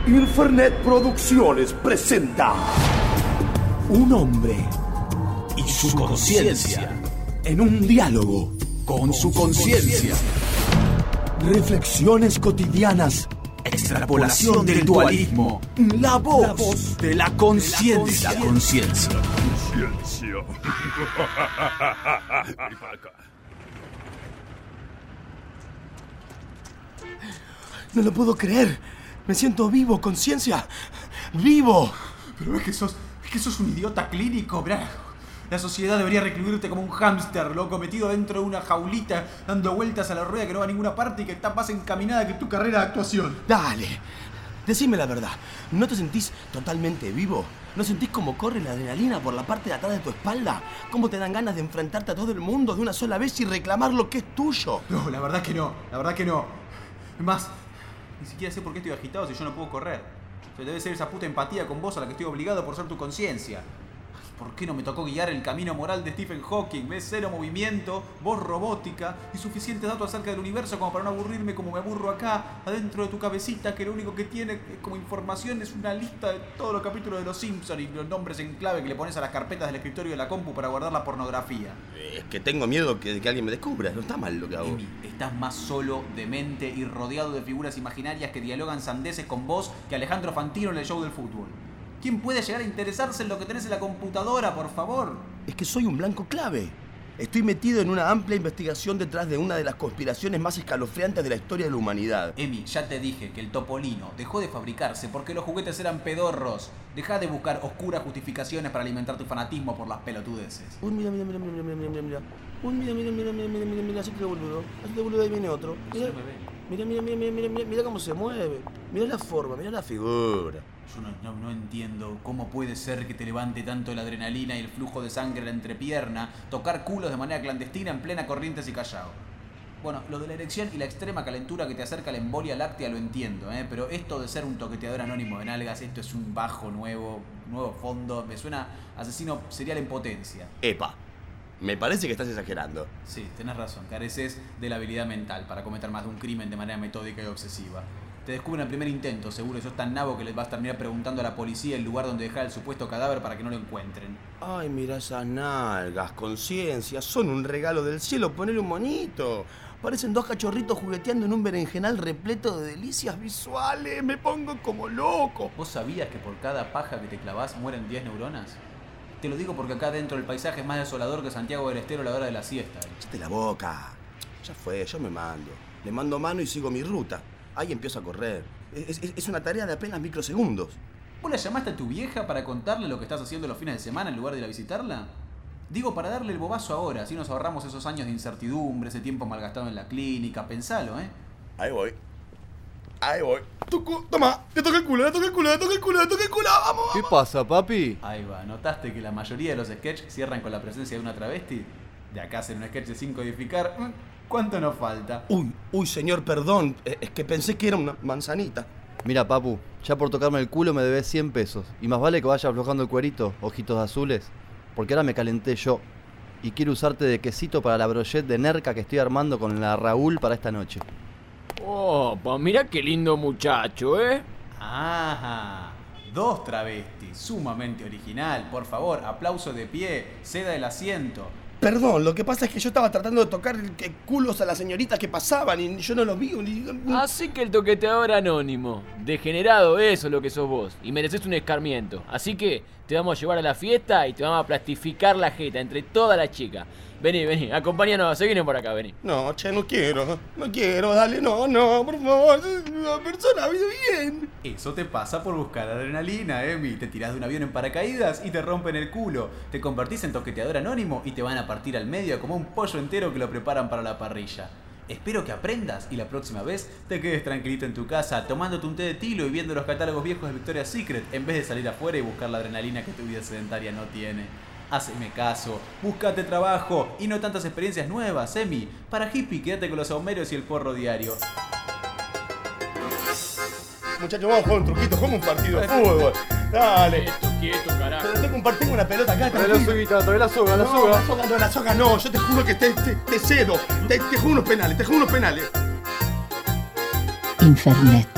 Infernet Producciones presenta un hombre y su conciencia en un diálogo con su conciencia. Reflexiones cotidianas, extrapolación del dualismo, la voz de la conciencia. La conciencia. No lo puedo creer. Me siento vivo, conciencia. ¡Vivo! Pero es que sos un idiota clínico, mirá. La sociedad debería recluirte como un hámster, loco, metido dentro de una jaulita, dando vueltas a la rueda que no va a ninguna parte y que está más encaminada que tu carrera de actuación. Dale, decime la verdad. ¿No te sentís totalmente vivo? ¿No sentís cómo corre la adrenalina por la parte de atrás de tu espalda? ¿Cómo te dan ganas de enfrentarte a todo el mundo de una sola vez y reclamar lo que es tuyo? No, la verdad que no. Es más, ni siquiera sé por qué estoy agitado si yo no puedo correr. O sea, debe ser esa puta empatía con vos a la que estoy obligado por ser tu conciencia. ¿Por qué no me tocó guiar el camino moral de Stephen Hawking? ¿Ves? Cero movimiento, voz robótica y suficientes datos acerca del universo como para no aburrirme como me aburro acá, adentro de tu cabecita, que lo único que tiene como información es una lista de todos los capítulos de Los Simpsons y los nombres en clave que le pones a las carpetas del escritorio de la compu para guardar la pornografía. Es que tengo miedo de que alguien me descubra. No está mal lo que hago. Emi, estás más solo, demente y rodeado de figuras imaginarias que dialogan sandeces con vos que Alejandro Fantino en el show del fútbol. ¿Quién puede llegar a interesarse en lo que tenés en la computadora, por favor? Es que soy un blanco clave. Estoy metido en una amplia investigación detrás de una de las conspiraciones más escalofriantes de la historia de la humanidad. Emi, ya te dije que el Topolino dejó de fabricarse porque los juguetes eran pedorros. Dejá de buscar oscuras justificaciones para alimentar tu fanatismo por las pelotudeces. Uy, mira. Uy, mira, así te boludo. Ahí viene otro. Mira cómo se mueve. Mira la forma, mira la figura. Yo no entiendo cómo puede ser que te levante tanto la adrenalina y el flujo de sangre en la entrepierna, tocar culos de manera clandestina en plena Corrientes y Callao. Bueno, lo de la erección y la extrema calentura que te acerca a la embolia láctea lo entiendo, pero esto de ser un toqueteador anónimo de nalgas, esto es un bajo nuevo fondo, me suena asesino serial en potencia. Epa, me parece que estás exagerando. Sí, tenés razón, careces de la habilidad mental para cometer más de un crimen de manera metódica y obsesiva. Te descubren al primer intento, seguro sos tan nabo que les vas a terminar preguntando a la policía el lugar donde dejar el supuesto cadáver para que no lo encuentren. Ay, mira esas nalgas, conciencia, son un regalo del cielo, ponele un monito. Parecen dos cachorritos jugueteando en un berenjenal repleto de delicias visuales, me pongo como loco. ¿Vos sabías que por cada paja que te clavás mueren 10 neuronas? Te lo digo porque acá dentro el paisaje es más desolador que Santiago del Estero a la hora de la siesta. Cállate la boca. Ya fue, yo me mando. Le mando mano y sigo mi ruta. Ahí empiezo a correr. Es una tarea de apenas microsegundos. ¿Vos la llamaste a tu vieja para contarle lo que estás haciendo los fines de semana en lugar de ir a visitarla? Digo, para darle el bobazo ahora, así nos ahorramos esos años de incertidumbre, ese tiempo malgastado en la clínica. Pensalo, Ahí voy. Toma, te toca el culo, vamos. ¿Qué pasa, papi? Ahí va, ¿notaste que la mayoría de los sketches cierran con la presencia de una travesti? De acá hacer un sketch sin codificar, ¿cuánto nos falta? Uy, señor, perdón, es que pensé que era una manzanita. Mira, papu, ya por tocarme el culo me debes 100 pesos. Y más vale que vaya aflojando el cuerito, ojitos azules. Porque ahora me calenté yo. Y quiero usarte de quesito para la brochette de nerca que estoy armando con la Raúl para esta noche. Opa, mira qué lindo muchacho, Ajá, 2 travestis, sumamente original. Por favor, aplauso de pie, ceda el asiento. Perdón, lo que pasa es que yo estaba tratando de tocar culos a las señoritas que pasaban y yo no los vi. Así que el toqueteador anónimo. Degenerado, eso es lo que sos vos. Y mereces un escarmiento. Así que te vamos a llevar a la fiesta y te vamos a plastificar la jeta entre todas las chicas. Vení, acompáñanos, seguime por acá, vení. No, che, no quiero, dale, no, por favor, una persona vive bien. Eso te pasa por buscar adrenalina, Emi. Te tirás de un avión en paracaídas y te rompen el culo. Te convertís en toqueteador anónimo y te van a partir al medio como un pollo entero que lo preparan para la parrilla. Espero que aprendas y la próxima vez te quedes tranquilito en tu casa tomándote un té de tilo y viendo los catálogos viejos de Victoria's Secret en vez de salir afuera y buscar la adrenalina que tu vida sedentaria no tiene. Haceme caso, búscate trabajo y no tantas experiencias nuevas, Emi. Para hippie, quédate con los saumeros y el porro diario. Muchachos, vamos a jugar un truquito, como un partido de fútbol. Dale. Quieto, carajo. Tengo una pelota acá. Trae la soguita, trae la soga, La soga no, yo te juro que te cedo. Te juego unos penales. Infernet.